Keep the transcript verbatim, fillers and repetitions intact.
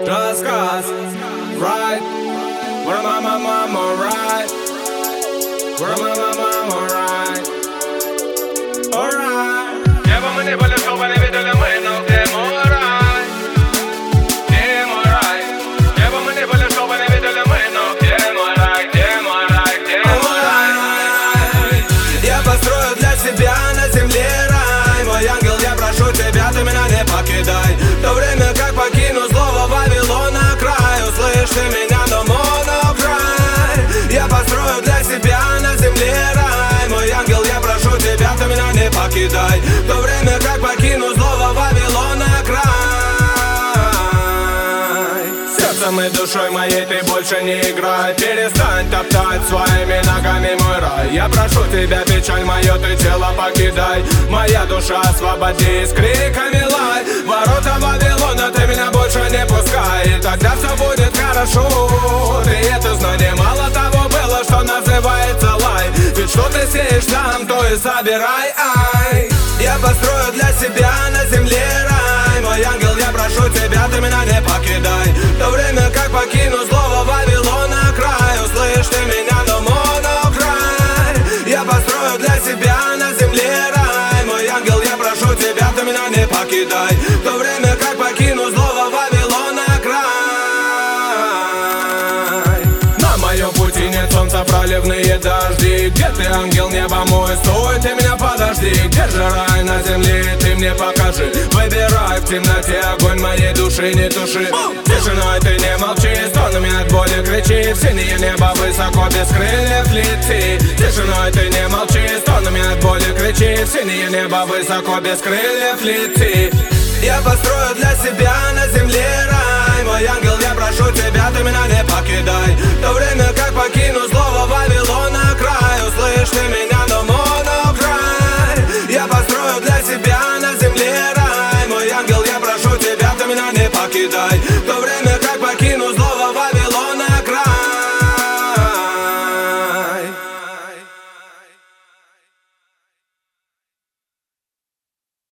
Рассказ, right? Where my mama, right? Where my mama, right? Alright. Где бы мы ни были, что бы ни видели мы, но где мой рай? Где мой рай? Где бы мы ни были, что бы ни видели мы, но где мой рай? Где мой рай? Где мой рай? Я построю для себя на земле рай. Мой ангел, я прошу тебя, ты меня не покидай. В то время как покину злого Вавилона край. Услышь ты меня, но монokraй. Я построю для себя на земле рай. Мой ангел, я прошу тебя, ты меня не покидай. В то время как покину злого Вавилона край. Сердцем и душой моей ты больше не играй. Перестань топтать своими ногами мой рай. Я прошу тебя, печаль мое, ты тело покидай. Моя душа освободись, криками лай. Ворота Вавилона ты меня больше не пускай. И тогда все будет хорошо. Ты это знай, немало того было, что называется лай. Ведь что ты сеешь там, то и собирай. Ай. Я построю для себя на земле рай. Мой ангел, я прошу тебя, ты меня не покидай. В то время как покину злого Вавилона край. Услышь ты меня, но монokraй. Я построю для себя на земле рай. Мой ангел, я прошу тебя, ты меня не покидай. В то время как покину злого Вавилона край. На моем пути нет солнца, проливные дожди. Где ты, ангел неба мой, стой, ты меня подожди. Где же рай на земле, ты мне покажи. Выбирай в темноте огонь моей души, не туши. Тишиной ты не молчи, стонами от боли кричи. В синее небо высоко без крыльев лети. Тишиной ты не молчи, стонами от боли кричи. В синее небо высоко без крыльев лети. Я построю для себя